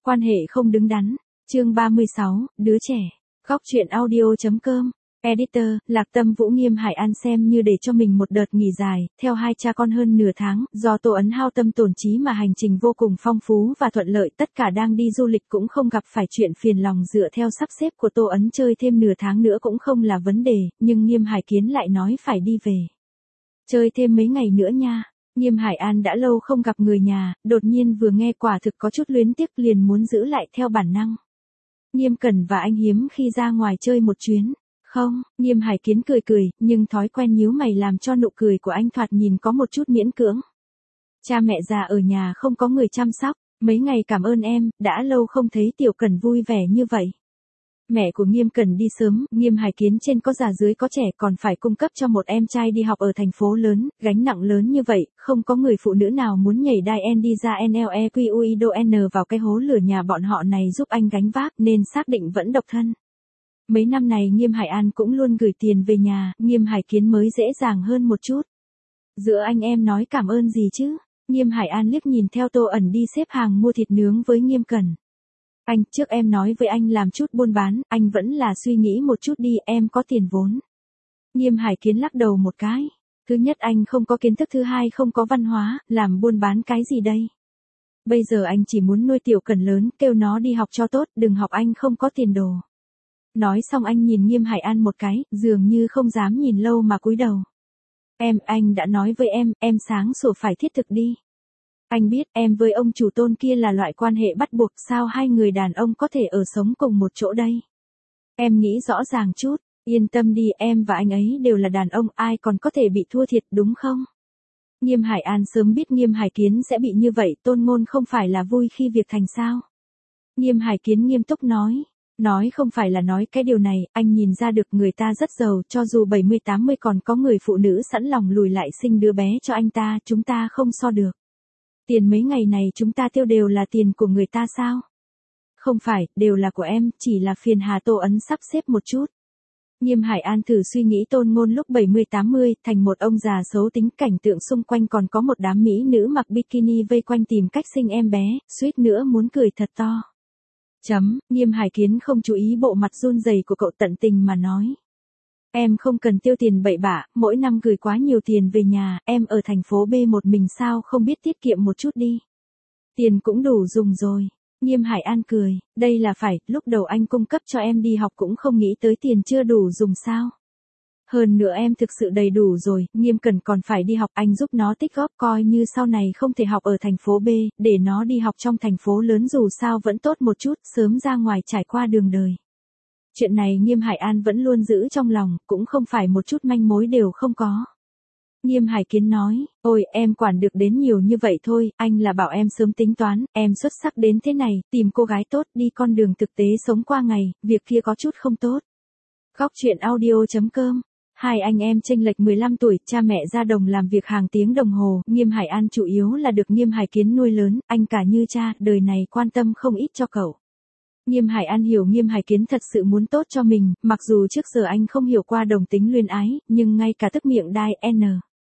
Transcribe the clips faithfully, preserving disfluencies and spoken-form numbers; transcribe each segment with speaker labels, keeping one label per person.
Speaker 1: Quan hệ không đứng đắn. Chương ba mươi sáu, đứa trẻ. Góc truyện audio.com. Editor, Lạc Tâm Vũ Nghiêm Hải An xem như để cho mình một đợt nghỉ dài, theo hai cha con hơn nửa tháng, do Tô Ấn hao tâm tổn trí mà hành trình vô cùng phong phú và thuận lợi, tất cả đang đi du lịch cũng không gặp phải chuyện phiền lòng, dựa theo sắp xếp của Tô Ấn chơi thêm nửa tháng nữa cũng không là vấn đề, nhưng Nghiêm Hải Kiến lại nói phải đi về. Chơi thêm mấy ngày nữa nha. Nghiêm Hải An đã lâu không gặp người nhà, đột nhiên vừa nghe quả thực có chút luyến tiếc, liền muốn giữ lại theo bản năng. Nghiêm Cẩn và anh hiếm khi ra ngoài chơi một chuyến. Không, Nghiêm Hải Kiến cười cười, nhưng thói quen nhíu mày làm cho nụ cười của anh thoạt nhìn có một chút miễn cưỡng. Cha mẹ già ở nhà không có người chăm sóc, mấy ngày cảm ơn em, đã lâu không thấy Tiểu Cẩn vui vẻ như vậy. Mẹ của Nghiêm Cẩn đi sớm, Nghiêm Hải Kiến trên có già dưới có trẻ, còn phải cung cấp cho một em trai đi học ở thành phố lớn, gánh nặng lớn như vậy, không có người phụ nữ nào muốn nhảy đai en đi ra en lờ e quy u i đô en vào cái hố lửa nhà bọn họ này giúp anh gánh vác, nên xác định vẫn độc thân. Mấy năm này Nghiêm Hải An cũng luôn gửi tiền về nhà, Nghiêm Hải Kiến mới dễ dàng hơn một chút. Giữa anh em nói cảm ơn gì chứ? Nghiêm Hải An liếc nhìn theo Tô Ẩn đi xếp hàng mua thịt nướng với Nghiêm Cẩn. Anh, trước em nói với anh làm chút buôn bán, anh vẫn là suy nghĩ một chút đi, em có tiền vốn. Nghiêm Hải Kiến lắc đầu một cái. Thứ nhất anh không có kiến thức, thứ hai không có văn hóa, làm buôn bán cái gì đây? Bây giờ anh chỉ muốn nuôi Tiểu Cẩn lớn, kêu nó đi học cho tốt, đừng học anh không có tiền đồ. Nói xong anh nhìn Nghiêm Hải An một cái, dường như không dám nhìn lâu mà cúi đầu. Em, anh đã nói với em, em sáng sủa phải thiết thực đi. Anh biết em với ông chủ Tôn kia là loại quan hệ bắt buộc, sao hai người đàn ông có thể ở sống cùng một chỗ đây? Em nghĩ rõ ràng chút, yên tâm đi, em và anh ấy đều là đàn ông, ai còn có thể bị thua thiệt đúng không? Nghiêm Hải An sớm biết Nghiêm Hải Kiến sẽ bị như vậy, Tôn Ngôn không phải là vui khi việc thành sao? Nghiêm Hải Kiến nghiêm túc nói. Nói không phải là nói cái điều này, anh nhìn ra được người ta rất giàu, cho dù bảy mươi tám mươi còn có người phụ nữ sẵn lòng lùi lại sinh đứa bé cho anh ta, chúng ta không so được. Tiền mấy ngày này chúng ta tiêu đều là tiền của người ta sao? Không phải, đều là của em, chỉ là phiền hà Tô Ấn sắp xếp một chút. Nghiêm Hải An thử suy nghĩ Tôn Ngôn lúc bảy mươi tám mươi, thành một ông già xấu tính, cảnh tượng xung quanh còn có một đám mỹ nữ mặc bikini vây quanh tìm cách sinh em bé, suýt nữa muốn cười thật to. Chấm, Nghiêm Hải Kiến không chú ý bộ mặt run rẩy của cậu, tận tình mà nói. Em không cần tiêu tiền bậy bạ, mỗi năm gửi quá nhiều tiền về nhà, em ở thành phố B một mình sao không biết tiết kiệm một chút đi. Tiền cũng đủ dùng rồi. Nghiêm Hải An cười, đây là phải, lúc đầu anh cung cấp cho em đi học cũng không nghĩ tới tiền chưa đủ dùng sao. Hơn nữa em thực sự đầy đủ rồi, Nghiêm Cẩn còn phải đi học, anh giúp nó tích góp, coi như sau này không thể học ở thành phố B, để nó đi học trong thành phố lớn dù sao vẫn tốt một chút, sớm ra ngoài trải qua đường đời. Chuyện này Nghiêm Hải An vẫn luôn giữ trong lòng, cũng không phải một chút manh mối đều không có. Nghiêm Hải Kiến nói, ôi em quản được đến nhiều như vậy thôi, anh là bảo em sớm tính toán, em xuất sắc đến thế này, tìm cô gái tốt đi con đường thực tế sống qua ngày, việc kia có chút không tốt. Góc truyện audio.com. Hai anh em chênh lệch mười lăm tuổi, cha mẹ ra đồng làm việc hàng tiếng đồng hồ, Nghiêm Hải An chủ yếu là được Nghiêm Hải Kiến nuôi lớn, anh cả như cha, đời này quan tâm không ít cho cậu. Nghiêm Hải An hiểu Nghiêm Hải Kiến thật sự muốn tốt cho mình, mặc dù trước giờ anh không hiểu qua đồng tính luyến ái, nhưng ngay cả tức miệng đai N.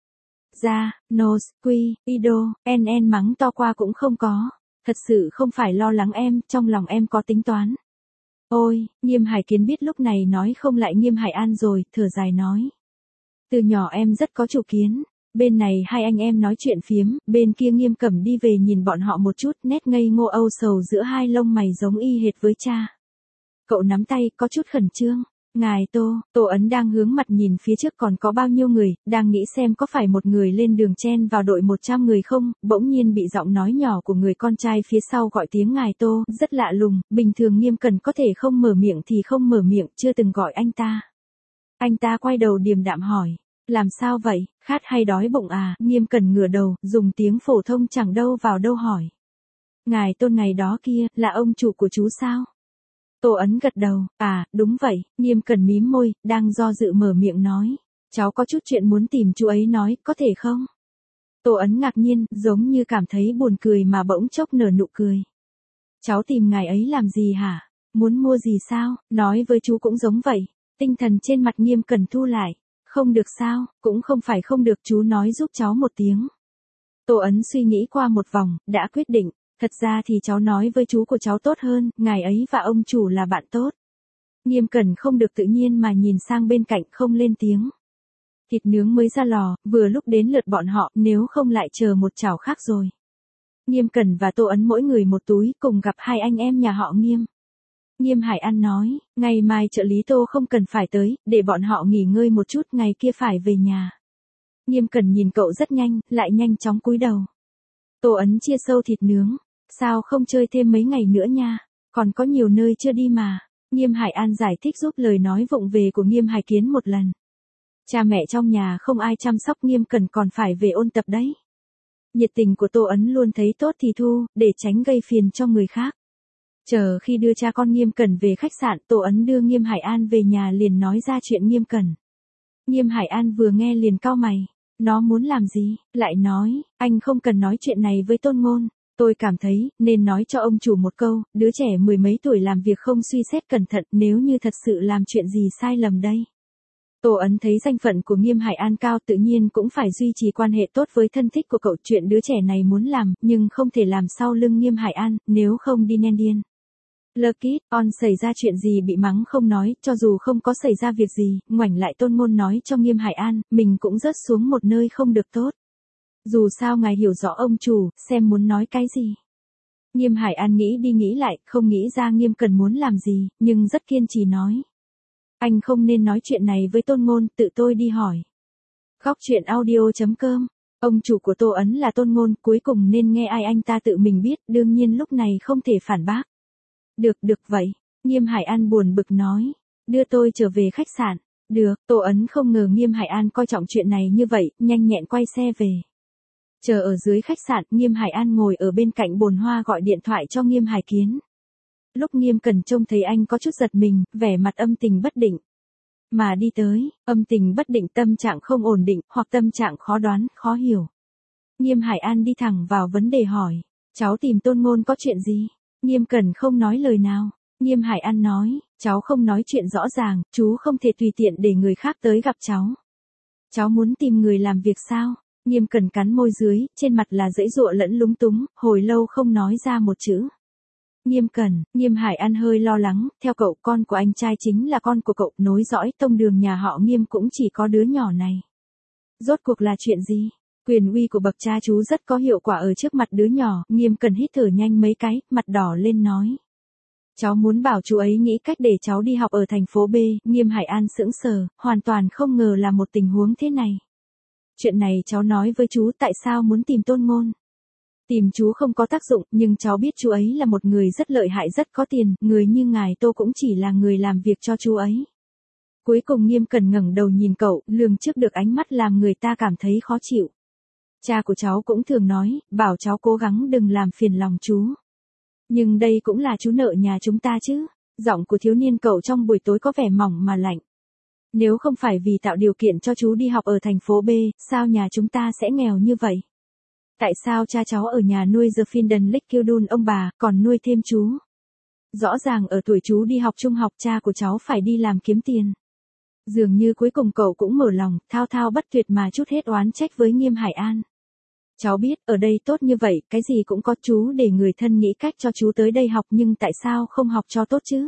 Speaker 1: Ra, nose, quy, ido, nn mắng to qua cũng không có. Thật sự không phải lo lắng em, trong lòng em có tính toán. Ôi, Nghiêm Hải Kiến biết lúc này nói không lại Nghiêm Hải An rồi, thở dài nói. Từ nhỏ em rất có chủ kiến. Bên này hai anh em nói chuyện phiếm, bên kia Nghiêm Cẩm đi về nhìn bọn họ một chút, nét ngây ngô âu sầu giữa hai lông mày giống y hệt với cha. Cậu nắm tay, có chút khẩn trương. Ngài Tô, Tô Ấn đang hướng mặt nhìn phía trước còn có bao nhiêu người, đang nghĩ xem có phải một người lên đường chen vào đội một trăm người không, bỗng nhiên bị giọng nói nhỏ của người con trai phía sau gọi tiếng Ngài Tô, rất lạ lùng, bình thường Nghiêm Cẩn có thể không mở miệng thì không mở miệng, chưa từng gọi anh ta. Anh ta quay đầu điềm đạm hỏi, làm sao vậy, khát hay đói bụng à, Nghiêm Cẩn ngửa đầu, dùng tiếng phổ thông chẳng đâu vào đâu hỏi. Ngài Tôn ngày đó kia, là ông chủ của chú sao? Tô Ấn gật đầu, à, đúng vậy, Nghiêm Cẩn mím môi, đang do dự mở miệng nói. Cháu có chút chuyện muốn tìm chú ấy nói, có thể không? Tô Ấn ngạc nhiên, giống như cảm thấy buồn cười mà bỗng chốc nở nụ cười. Cháu tìm ngài ấy làm gì hả? Muốn mua gì sao? Nói với chú cũng giống vậy. Tinh thần trên mặt Nghiêm Cẩn thu lại. Không được sao, cũng không phải không được, chú nói giúp cháu một tiếng. Tô Ấn suy nghĩ qua một vòng, đã quyết định. Thật ra thì cháu nói với chú của cháu tốt hơn, ngài ấy và ông chủ là bạn tốt. Nghiêm Cẩn không được tự nhiên mà nhìn sang bên cạnh không lên tiếng. Thịt nướng mới ra lò, vừa lúc đến lượt bọn họ, nếu không lại chờ một chảo khác rồi. Nghiêm Cẩn và Tô Ấn mỗi người một túi, cùng gặp hai anh em nhà họ Nghiêm. Nghiêm Hải An nói, ngày mai trợ lý Tô không cần phải tới, để bọn họ nghỉ ngơi một chút, ngày kia phải về nhà. Nghiêm Cẩn nhìn cậu rất nhanh, lại nhanh chóng cúi đầu. Tô Ấn chia sâu thịt nướng, sao không chơi thêm mấy ngày nữa nha, còn có nhiều nơi chưa đi mà. Nghiêm Hải An giải thích giúp lời nói vụng về của Nghiêm Hải Kiến một lần. Cha mẹ trong nhà không ai chăm sóc, Nghiêm Cẩn còn phải về ôn tập đấy. Nhiệt tình của Tô Ấn luôn thấy tốt thì thu, để tránh gây phiền cho người khác. Chờ khi đưa cha con Nghiêm Cẩn về khách sạn, Tô Ấn đưa Nghiêm Hải An về nhà liền nói ra chuyện Nghiêm Cẩn. Nghiêm Hải An vừa nghe liền cau mày, nó muốn làm gì, lại nói, anh không cần nói chuyện này với Tôn Ngôn, tôi cảm thấy, nên nói cho ông chủ một câu, đứa trẻ mười mấy tuổi làm việc không suy xét cẩn thận, nếu như thật sự làm chuyện gì sai lầm đây. Tô Ấn thấy danh phận của Nghiêm Hải An cao tự nhiên cũng phải duy trì quan hệ tốt với thân thích của cậu, chuyện đứa trẻ này muốn làm, nhưng không thể làm sau lưng Nghiêm Hải An, nếu không đi nên điên. Lucky, on xảy ra chuyện gì bị mắng không nói, cho dù không có xảy ra việc gì, ngoảnh lại Tôn Ngôn nói cho Nghiêm Hải An, mình cũng rớt xuống một nơi không được tốt. Dù sao ngài hiểu rõ ông chủ, xem muốn nói cái gì. Nghiêm Hải An nghĩ đi nghĩ lại, không nghĩ ra Nghiêm Cẩn muốn làm gì, nhưng rất kiên trì nói. Anh không nên nói chuyện này với Tôn Ngôn, tự tôi đi hỏi. Góc truyện audio chấm com. Ông chủ của Tô Ấn là Tôn Ngôn, cuối cùng nên nghe ai anh ta tự mình biết, đương nhiên lúc này không thể phản bác. Được, được vậy. Nghiêm Hải An buồn bực nói. Đưa tôi trở về khách sạn. Được, Tô Ấn không ngờ Nghiêm Hải An coi trọng chuyện này như vậy, nhanh nhẹn quay xe về. Chờ ở dưới khách sạn, Nghiêm Hải An ngồi ở bên cạnh bồn hoa gọi điện thoại cho Nghiêm Hải Kiến. Lúc Nghiêm Cẩn trông thấy anh có chút giật mình, vẻ mặt âm tình bất định. Mà đi tới, âm tình bất định, tâm trạng không ổn định, hoặc tâm trạng khó đoán, khó hiểu. Nghiêm Hải An đi thẳng vào vấn đề hỏi. Cháu tìm Tôn Ngôn có chuyện gì? Nghiêm Cẩn không nói lời nào. Nghiêm Hải An nói, cháu không nói chuyện rõ ràng, chú không thể tùy tiện để người khác tới gặp cháu. Cháu muốn tìm người làm việc sao? Nghiêm Cẩn cắn môi dưới, trên mặt là giãy giụa lẫn lúng túng, hồi lâu không nói ra một chữ. Nghiêm Cẩn, Nghiêm Hải An hơi lo lắng, theo cậu con của anh trai chính là con của cậu, nối dõi tông đường nhà họ Nghiêm cũng chỉ có đứa nhỏ này. Rốt cuộc là chuyện gì? Quyền uy của bậc cha chú rất có hiệu quả ở trước mặt đứa nhỏ, Nghiêm Cẩn hít thở nhanh mấy cái, mặt đỏ lên nói. Cháu muốn bảo chú ấy nghĩ cách để cháu đi học ở thành phố B, Nghiêm Hải An sững sờ, hoàn toàn không ngờ là một tình huống thế này. Chuyện này cháu nói với chú, tại sao muốn tìm Tôn Ngôn? Tìm chú không có tác dụng, nhưng cháu biết chú ấy là một người rất lợi hại, rất có tiền, người như ngài Tô cũng chỉ là người làm việc cho chú ấy. Cuối cùng Nghiêm Cẩn ngẩng đầu nhìn cậu, lường trước được ánh mắt làm người ta cảm thấy khó chịu. Cha của cháu cũng thường nói, bảo cháu cố gắng đừng làm phiền lòng chú. Nhưng đây cũng là chú nợ nhà chúng ta chứ. Giọng của thiếu niên cậu trong buổi tối có vẻ mỏng mà lạnh. Nếu không phải vì tạo điều kiện cho chú đi học ở thành phố B, sao nhà chúng ta sẽ nghèo như vậy? Tại sao cha cháu ở nhà nuôi The Finden Lake Kildun ông bà, còn nuôi thêm chú? Rõ ràng ở tuổi chú đi học trung học, cha của cháu phải đi làm kiếm tiền. Dường như cuối cùng cậu cũng mở lòng, thao thao bất tuyệt mà trút hết oán trách với Nghiêm Hải An. Cháu biết, ở đây tốt như vậy, cái gì cũng có, chú để người thân nghĩ cách cho chú tới đây học, nhưng tại sao không học cho tốt chứ?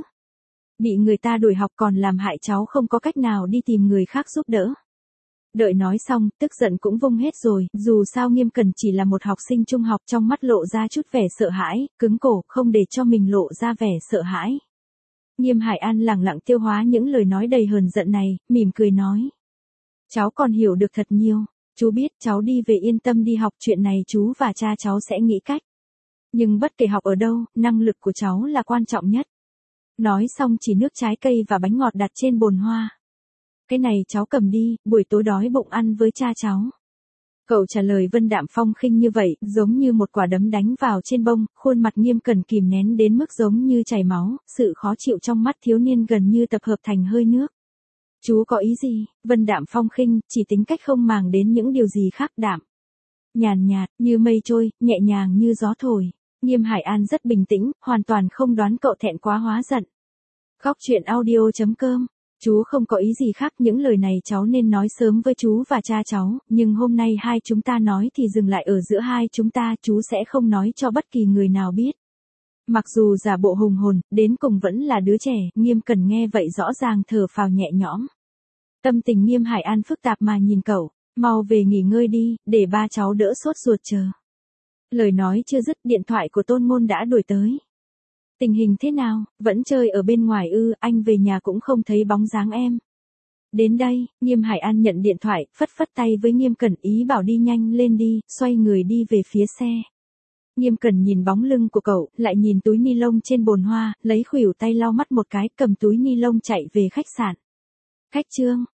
Speaker 1: Bị người ta đuổi học còn làm hại cháu, không có cách nào đi tìm người khác giúp đỡ. Đợi nói xong, tức giận cũng vung hết rồi, dù sao Nghiêm Cẩn chỉ là một học sinh trung học, trong mắt lộ ra chút vẻ sợ hãi, cứng cổ, không để cho mình lộ ra vẻ sợ hãi. Nghiêm Hải An lẳng lặng tiêu hóa những lời nói đầy hờn giận này, mỉm cười nói. Cháu còn hiểu được thật nhiều, chú biết cháu đi về yên tâm đi học, chuyện này chú và cha cháu sẽ nghĩ cách. Nhưng bất kể học ở đâu, năng lực của cháu là quan trọng nhất. Nói xong chỉ nước trái cây và bánh ngọt đặt trên bồn hoa. Cái này cháu cầm đi, buổi tối đói bụng ăn với cha cháu. Cậu trả lời vân đạm phong khinh như vậy, giống như một quả đấm đánh vào trên bông, khuôn mặt Nghiêm Cẩn kìm nén đến mức giống như chảy máu, sự khó chịu trong mắt thiếu niên gần như tập hợp thành hơi nước. Chú có ý gì? Vân đạm phong khinh, chỉ tính cách không màng đến những điều gì khác, đạm. Nhàn nhạt, như mây trôi, nhẹ nhàng như gió thổi. Nghiêm Hải An rất bình tĩnh, hoàn toàn không đoán cậu thẹn quá hóa giận. Góc truyện audio chấm com Chú không có ý gì khác, những lời này cháu nên nói sớm với chú và cha cháu, nhưng hôm nay hai chúng ta nói thì dừng lại ở giữa hai chúng ta, chú sẽ không nói cho bất kỳ người nào biết. Mặc dù giả bộ hùng hồn, đến cùng vẫn là đứa trẻ, Nghiêm Cẩn nghe vậy rõ ràng thở phào nhẹ nhõm. Tâm tình Nghiêm Hải An phức tạp mà nhìn cậu, mau về nghỉ ngơi đi, để ba cháu đỡ sốt ruột chờ. Lời nói chưa dứt, điện thoại của Tôn Ngôn đã đuổi tới. Tình hình thế nào, vẫn chơi ở bên ngoài ư, anh về nhà cũng không thấy bóng dáng em. Đến đây, Nghiêm Hải An nhận điện thoại, phất phất tay với Nghiêm Cẩn ý bảo đi nhanh lên đi, xoay người đi về phía xe. Nghiêm Cẩn nhìn bóng lưng của cậu, lại nhìn túi ni lông trên bồn hoa, lấy khuỷu tay lau mắt một cái, cầm túi ni lông chạy về khách sạn. Khách Trương,